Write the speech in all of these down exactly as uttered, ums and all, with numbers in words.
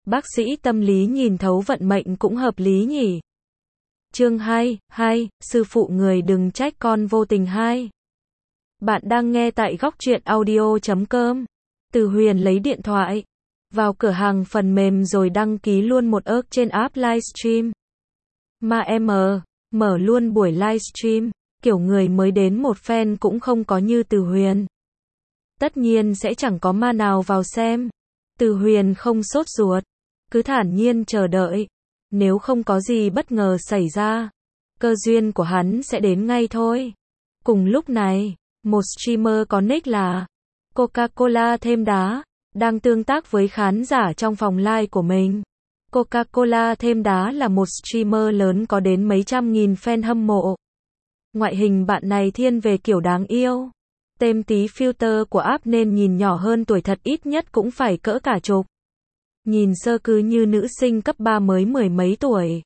Bác sĩ tâm lý nhìn thấu vận mệnh cũng hợp lý nhỉ. Chương hai, hai, sư phụ người đừng trách con vô tình hai. Bạn đang nghe tại góc truyện audio chấm com. Từ Huyền lấy điện thoại, vào cửa hàng phần mềm rồi đăng ký luôn một ớc trên app livestream. Mà em mở, mở luôn buổi livestream, kiểu người mới đến một fan cũng không có như Từ Huyền. Tất nhiên sẽ chẳng có ma nào vào xem. Từ Huyền không sốt ruột, cứ thản nhiên chờ đợi. Nếu không có gì bất ngờ xảy ra, cơ duyên của hắn sẽ đến ngay thôi. Cùng lúc này, một streamer có nick là Coca-Cola thêm đá, đang tương tác với khán giả trong phòng live của mình. Coca-Cola thêm đá là một streamer lớn có đến mấy trăm nghìn fan hâm mộ. Ngoại hình bạn này thiên về kiểu đáng yêu. Thêm tí filter của app nên nhìn nhỏ hơn tuổi thật, ít nhất cũng phải cỡ cả chục. Nhìn sơ cứ như nữ sinh cấp ba mới mười mấy tuổi.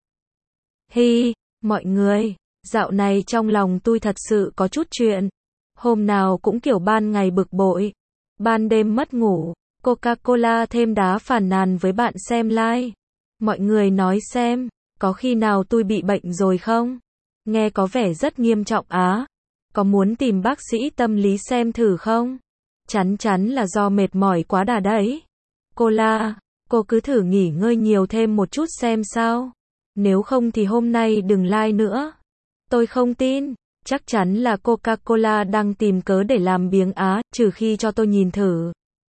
Hi, mọi người, dạo này trong lòng tôi thật sự có chút chuyện. Hôm nào cũng kiểu ban ngày bực bội, ban đêm mất ngủ. Coca-Cola thêm đá phàn nàn với bạn xem live. Mọi người nói xem, có khi nào tôi bị bệnh rồi không? Nghe có vẻ rất nghiêm trọng á. Có muốn tìm bác sĩ tâm lý xem thử không? Chắn chắn là do mệt mỏi quá đà đấy. Cola, cô cứ thử nghỉ ngơi nhiều thêm một chút xem sao. Nếu không thì hôm nay đừng live nữa. Tôi không tin. Chắc chắn là Coca-Cola đang tìm cớ để làm biếng á, trừ khi cho tôi nhìn thử.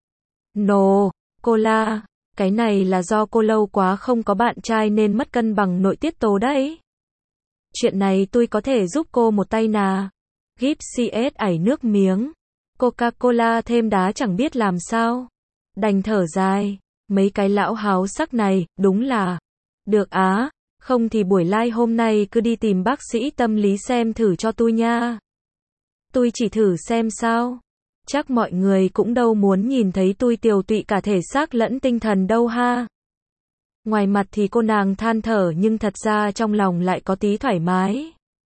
No, Cola, cái này là do cô lâu quá không có bạn trai nên mất cân bằng nội tiết tố đấy. Chuyện này tôi có thể giúp cô một tay nà. Gip xê ét ảy nước miếng. Coca-Cola thêm đá chẳng biết làm sao. Đành thở dài. Mấy cái lão háo sắc này, đúng là. Được á, không thì buổi live hôm nay cứ đi tìm bác sĩ tâm lý xem thử cho tôi nha. Tôi chỉ thử xem sao. Chắc mọi người cũng đâu muốn nhìn thấy tôi tiều tụy cả thể xác lẫn tinh thần đâu ha. Ngoài mặt thì cô nàng than thở nhưng thật ra trong lòng lại có tí thoải mái.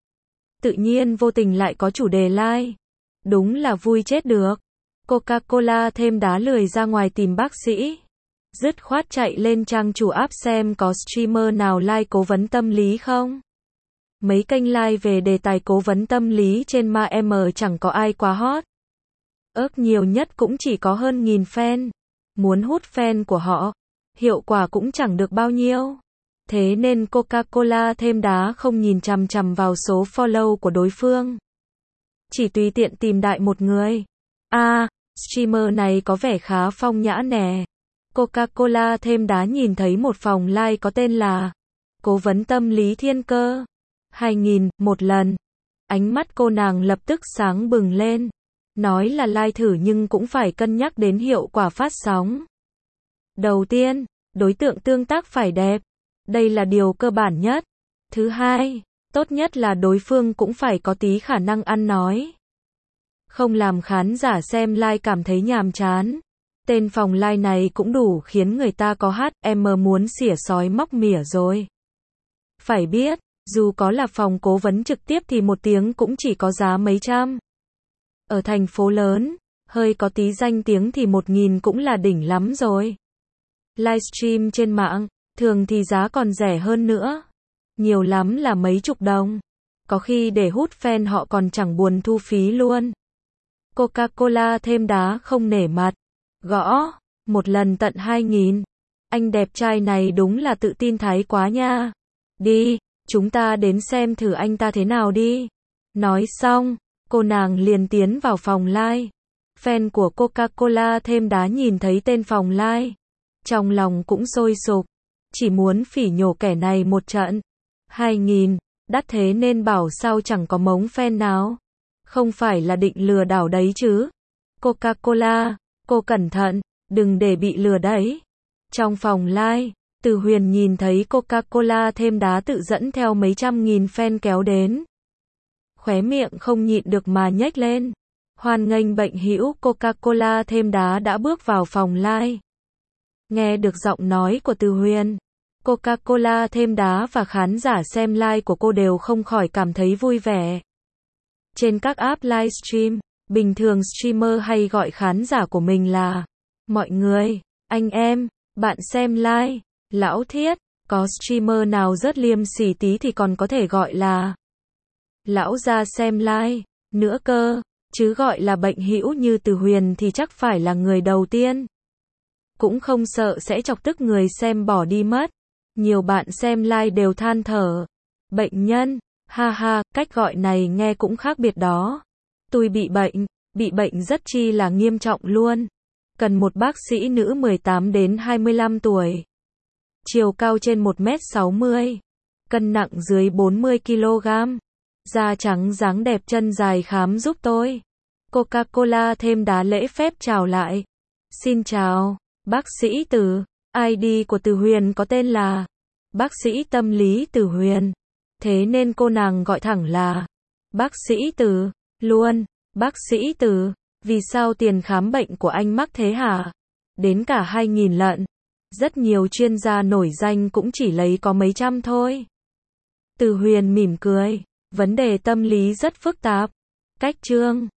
Tự nhiên vô tình lại có chủ đề like. Đúng là vui chết được. Coca-Cola thêm đá lười ra ngoài tìm bác sĩ. Dứt khoát chạy lên trang chủ app xem có streamer nào like cố vấn tâm lý không. Mấy kênh like về đề tài cố vấn tâm lý trên ma em chẳng có ai quá hot. Ước nhiều nhất cũng chỉ có hơn nghìn fan. Muốn hút fan của họ, hiệu quả cũng chẳng được bao nhiêu. Thế nên Coca-Cola thêm đá không nhìn chằm chằm vào số follow của đối phương. Chỉ tùy tiện tìm đại một người. À, streamer này có vẻ khá phong nhã nè. Coca-Cola thêm đá nhìn thấy một phòng live có tên là Cố vấn tâm lý thiên cơ. hai nghìn, một lần. Ánh mắt cô nàng lập tức sáng bừng lên. Nói là live thử nhưng cũng phải cân nhắc đến hiệu quả phát sóng. Đầu tiên, đối tượng tương tác phải đẹp. Đây là điều cơ bản nhất. Thứ hai, tốt nhất là đối phương cũng phải có tí khả năng ăn nói. Không làm khán giả xem live cảm thấy nhàm chán. Tên phòng live này cũng đủ khiến người ta có hát em muốn xỉa sói móc mỉa rồi. Phải biết, dù có là phòng cố vấn trực tiếp thì một tiếng cũng chỉ có giá mấy trăm. Ở thành phố lớn, hơi có tí danh tiếng thì một nghìn cũng là đỉnh lắm rồi. Livestream trên mạng, thường thì giá còn rẻ hơn nữa. Nhiều lắm là mấy chục đồng. Có khi để hút fan họ còn chẳng buồn thu phí luôn. Coca-Cola thêm đá không nể mặt. Gõ, một lần tận hai nghìn. Anh đẹp trai này đúng là tự tin thái quá nha. Đi, chúng ta đến xem thử anh ta thế nào đi. Nói xong, cô nàng liền tiến vào phòng live. Fan của Coca-Cola thêm đá nhìn thấy tên phòng live. Trong lòng cũng sôi sục. Chỉ muốn phỉ nhổ kẻ này một trận. hai nghìn, đắt thế nên bảo sao chẳng có mống fan nào. Không phải là định lừa đảo đấy chứ. Coca-Cola, cô cẩn thận, đừng để bị lừa đấy. Trong phòng live, Từ Huyền nhìn thấy Coca-Cola thêm đá tự dẫn theo mấy trăm nghìn fan kéo đến. Khóe miệng không nhịn được mà nhếch lên. Hoan nghênh bệnh hữu Coca-Cola thêm đá đã bước vào phòng live. Nghe được giọng nói của Từ Huyền, Coca-Cola thêm đá và khán giả xem live của cô đều không khỏi cảm thấy vui vẻ. Trên các app livestream, bình thường streamer hay gọi khán giả của mình là mọi người, anh em, bạn xem live. Lão thiết, có streamer nào rớt liêm sỉ tí thì còn có thể gọi là lão ra xem like nữa cơ, chứ gọi là bệnh hữu như Từ Huyền thì chắc phải là người đầu tiên. Cũng không sợ sẽ chọc tức người xem bỏ đi mất. Nhiều bạn xem like đều than thở. Bệnh nhân, ha ha, cách gọi này nghe cũng khác biệt đó. Tôi bị bệnh, bị bệnh rất chi là nghiêm trọng luôn. Cần một bác sĩ nữ mười tám đến hai mươi lăm tuổi. Chiều cao trên một mét sáu mươi. Cân nặng dưới bốn mươi ki lô gam. Da trắng dáng đẹp chân dài khám giúp tôi. Coca-Cola thêm đá lễ phép chào lại. Xin chào, bác sĩ Từ. i đê của Từ Huyền có tên là bác sĩ tâm lý Từ Huyền. Thế nên cô nàng gọi thẳng là bác sĩ Từ luôn. Bác sĩ Từ, vì sao tiền khám bệnh của anh mắc thế hả? Đến cả hai nghìn lận. Rất nhiều chuyên gia nổi danh cũng chỉ lấy có mấy trăm thôi. Từ Huyền mỉm cười. Vấn đề tâm lý rất phức tạp. Cách chương